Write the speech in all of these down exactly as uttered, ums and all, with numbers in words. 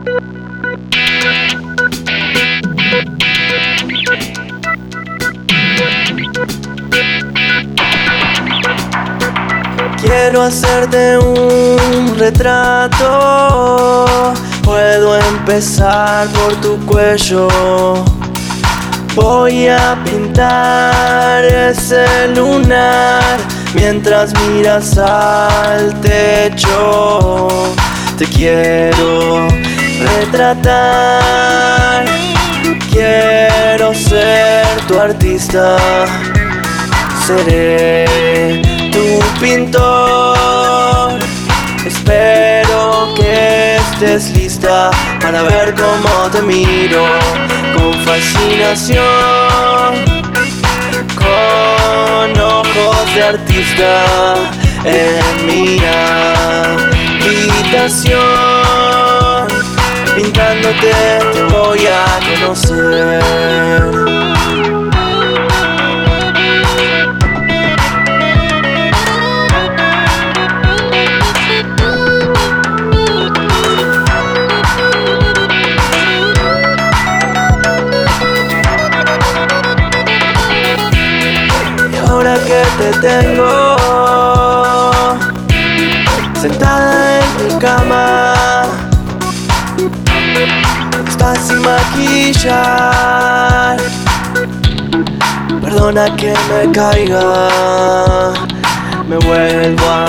Quiero hacerte un retrato. Puedo empezar por tu cuello. Voy a pintar ese lunar mientras miras al techo. Te quiero retratar. Quiero ser tu artista. Seré tu pintor. Espero que estés lista para ver cómo te miro con fascinación, con ojos de artista en mi habitación. Pintándote te voy a conocer. Ahora que te tengo sentada en mi cama, estás sin maquillar. Perdona que me caiga, me vuelvo a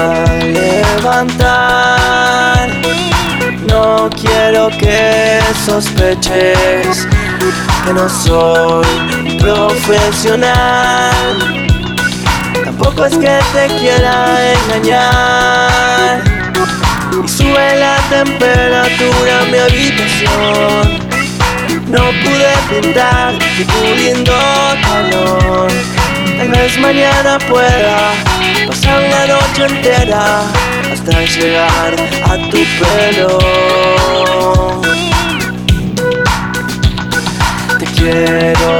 levantar. No quiero que sospeches que no soy profesional. Tampoco es que te quiera engañar. Y sube la temperatura en mi habitación. No pude pintar tu lindo calor. Tal vez mañana pueda pasar la noche entera hasta llegar a tu pelo. Te quiero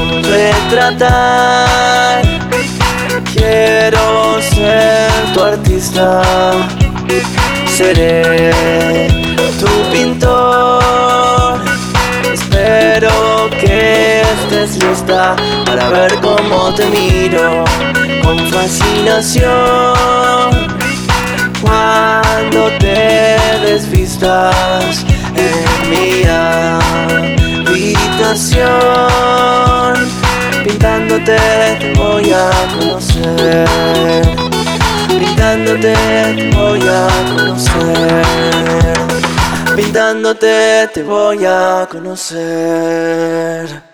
retratar. Quiero ser tu artista. Seré tu pintor. Espero que estés lista para ver cómo te miro con fascinación. Cuando te desvistas en mi habitación, pintándote te voy a conocer. Pintándote te voy a conocer. Pintándote te voy a conocer.